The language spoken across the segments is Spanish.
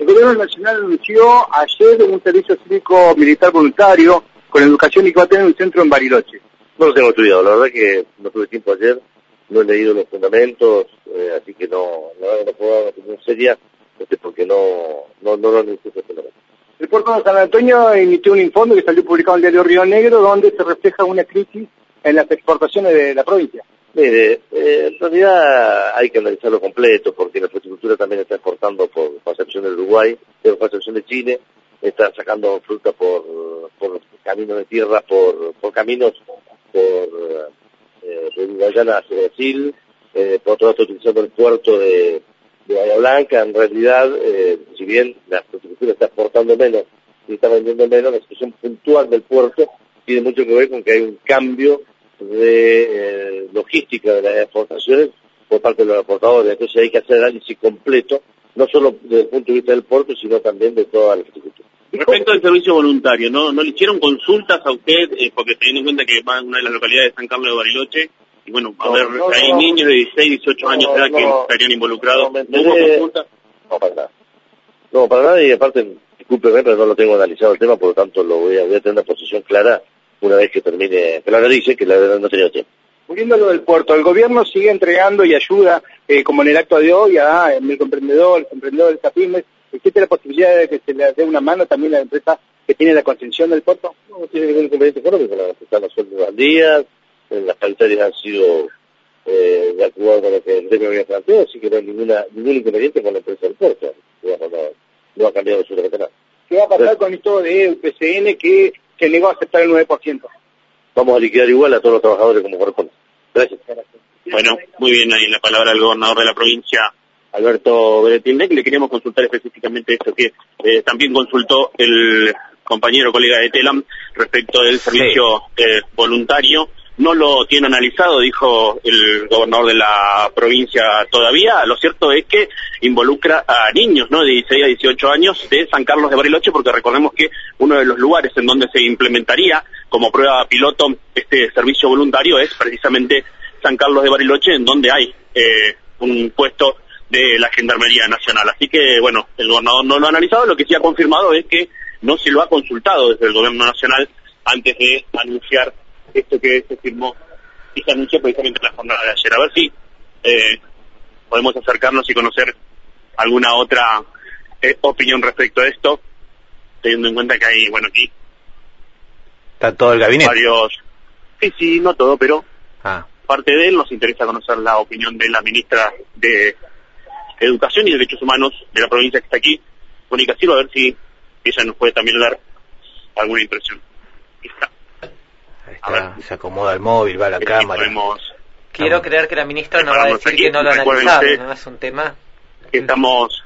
gobierno nacional anunció ayer un servicio cívico militar voluntario con educación y que va a tener un centro en Bariloche. No lo tengo estudiado, la verdad que no tuve tiempo ayer, no he leído los fundamentos, así que no puedo dar una opinión seria, porque no necesito ese fundamento. El puerto de San Antonio emitió un informe que salió publicado en el diario Río Negro, donde se refleja una crisis en las exportaciones de la provincia. Mire, en realidad hay que analizarlo completo, porque la fruticultura también está exportando por facción del Uruguay, por facción de Chile, está sacando fruta por caminos de tierra, por caminos, de Guayana hacia Brasil, por otro lado está utilizando el puerto de Bahía Blanca. En realidad, si bien la fruticultura está exportando menos y está vendiendo menos, la situación puntual del puerto tiene mucho que ver con que hay un cambio de logística de las exportaciones por parte de los exportadores. Entonces hay que hacer análisis completo, no solo desde el punto de vista del puerto, sino también de toda la fruticultura. Respecto al servicio voluntario, ¿no le hicieron consultas a usted? Porque teniendo en cuenta que va a una de las localidades de San Carlos de Bariloche, y bueno, hay niños de 16, 18 años de edad que estarían involucrados. ¿No hubo consultas? No, para nada. No, para nada, y aparte, discúlpeme, pero no lo tengo analizado el tema, por lo tanto voy a tener una posición clara una vez que termine, que la analice, que la verdad no he tenido tiempo. Volviendo a lo del puerto, el gobierno sigue entregando y ayuda, como en el acto de hoy, a microemprendedores, emprendedores, pymes. ¿Existe la posibilidad de que se le dé una mano también a la empresa que tiene la concesión del puerto? No tiene ningún inconveniente económico, están los sueldos al día, las paritarias han sido de acuerdo con lo que el gremio había planteado, así que no hay ningún inconveniente con la empresa del puerto. No ha cambiado absolutamente nada. ¿Qué va a pasar con esto de UPCN que se negó a aceptar el 9%? Vamos a liquidar igual a todos los trabajadores como corresponde. Gracias. Bueno, muy bien, ahí la palabra del gobernador de la provincia, Alberto Beretilnec. Le queríamos consultar específicamente esto que también consultó el compañero colega de Telam respecto del servicio voluntario. No lo tiene analizado, dijo el gobernador de la provincia todavía. Lo cierto es que involucra a niños, ¿no?, de 16 a 18 años de San Carlos de Bariloche, porque recordemos que uno de los lugares en donde se implementaría como prueba piloto este servicio voluntario es precisamente San Carlos de Bariloche, en donde hay un puesto de la Gendarmería Nacional. Así que, bueno, el gobernador no lo ha analizado. Lo que sí ha confirmado es que no se lo ha consultado desde el gobierno nacional antes de anunciar esto que se firmó y se anunció precisamente en la jornada de ayer. A ver si podemos acercarnos y conocer alguna otra opinión respecto a esto, teniendo en cuenta que hay, bueno, aquí está todo el gabinete. Varios, sí, no todo, pero parte de él. Nos interesa conocer la opinión de la ministra de Educación y Derechos Humanos de la provincia que está aquí, Mónica Silva, a ver si ella nos puede también dar alguna impresión. Se acomoda el móvil, va a la cámara. Quiero creer que la ministra nos va a decir que no lo ha analizado, ¿no? Es un tema que estamos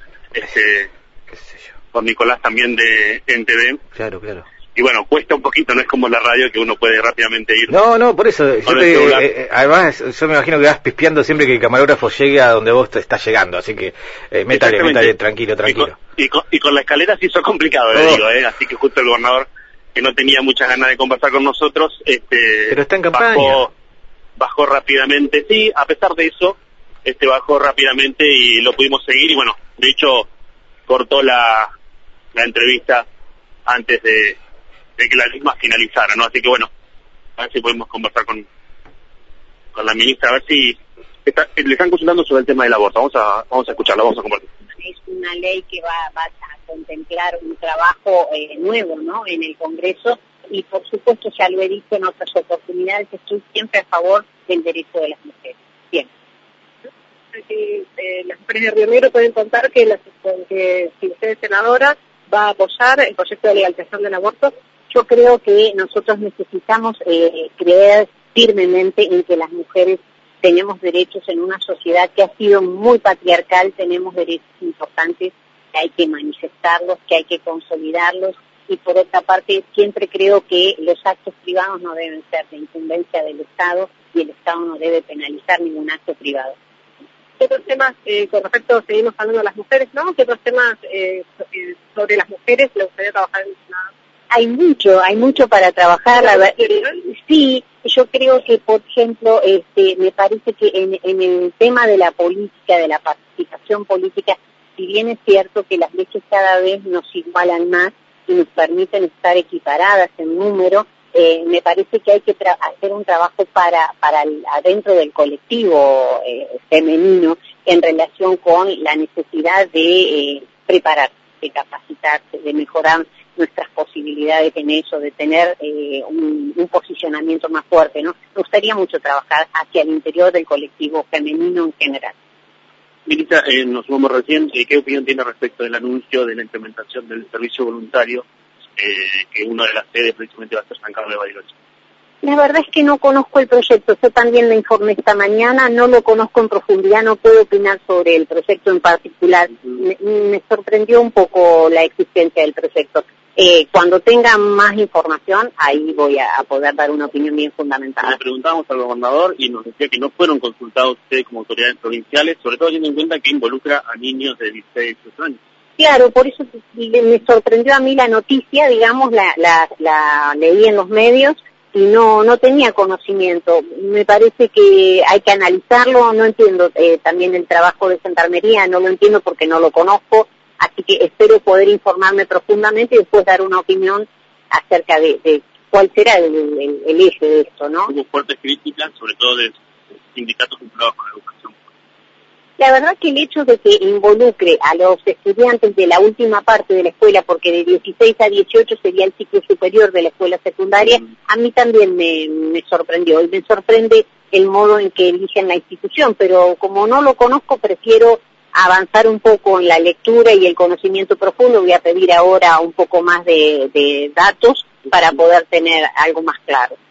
con Nicolás también de NTV. Claro. Y bueno, cuesta un poquito, no es como la radio que uno puede rápidamente ir. No, por eso. Además, yo me imagino que vas pispeando siempre que el camarógrafo llegue a donde vos estás llegando, así que métale, tranquilo. Y con la escalera sí hizo complicado, le digo, así que justo el gobernador, que no tenía muchas ganas de conversar con nosotros, pero está en campaña. Bajó rápidamente, sí, a pesar de eso, bajó rápidamente y lo pudimos seguir, y bueno, de hecho, cortó la entrevista antes de que la misma finalizara, ¿no? Así que bueno, a ver si podemos conversar con la ministra, a ver si le están consultando sobre el tema del aborto. Vamos a escucharla, vamos a compartir. Es una ley que va a contemplar un trabajo nuevo, ¿no?, en el Congreso, y por supuesto, ya lo he dicho en otras oportunidades, estoy siempre a favor del derecho de las mujeres. Bien. Las mujeres de Río Negro pueden contar que si usted es senadora, va a apoyar el proyecto de legalización del aborto. Yo creo que nosotros necesitamos creer firmemente en que las mujeres tenemos derechos en una sociedad que ha sido muy patriarcal, tenemos derechos importantes que hay que manifestarlos, que hay que consolidarlos, y por otra parte siempre creo que los actos privados no deben ser de incumbencia del Estado y el Estado no debe penalizar ningún acto privado. ¿Qué otros temas, con respecto, seguimos hablando de las mujeres, ¿no? ¿Qué otros temas sobre las mujeres le gustaría trabajar en el Senado? Hay mucho para trabajar. Sí, yo creo que, por ejemplo, me parece que en el tema de la política, de la participación política, si bien es cierto que las leyes cada vez nos igualan más y nos permiten estar equiparadas en número, me parece que hay que hacer un trabajo para adentro del colectivo femenino en relación con la necesidad de prepararse, de capacitarse, de mejorar nuestras posibilidades en eso, de tener un posicionamiento más fuerte, ¿no? Me gustaría mucho trabajar hacia el interior del colectivo femenino en general. Ministra, nos sumamos recién, ¿qué opinión tiene respecto del anuncio de la implementación del servicio voluntario, que una de las sedes precisamente va a ser San Carlos de Bariloche? La verdad es que no conozco el proyecto, yo también lo informé esta mañana, no lo conozco en profundidad, no puedo opinar sobre el proyecto en particular. Me sorprendió un poco la existencia del proyecto. Cuando tenga más información, ahí voy a poder dar una opinión bien fundamentada. Le preguntábamos al gobernador y nos decía que no fueron consultados ustedes como autoridades provinciales, sobre todo teniendo en cuenta que involucra a niños de 16 y 18 años. Claro, por eso me sorprendió a mí la noticia, digamos, la leí en los medios y no tenía conocimiento. Me parece que hay que analizarlo, no entiendo también el trabajo de Gendarmería, no lo entiendo porque no lo conozco. Así que espero poder informarme profundamente y después dar una opinión acerca de cuál será el eje de esto, ¿no? Hubo fuertes críticas, sobre todo de sindicatos vinculados con la educación. La verdad que el hecho de que involucre a los estudiantes de la última parte de la escuela, porque de 16 a 18 sería el ciclo superior de la escuela secundaria, a mí también me sorprendió. Y me sorprende el modo en que eligen la institución, pero como no lo conozco, prefiero avanzar un poco en la lectura y el conocimiento profundo. Voy a pedir ahora un poco más de datos para poder tener algo más claro.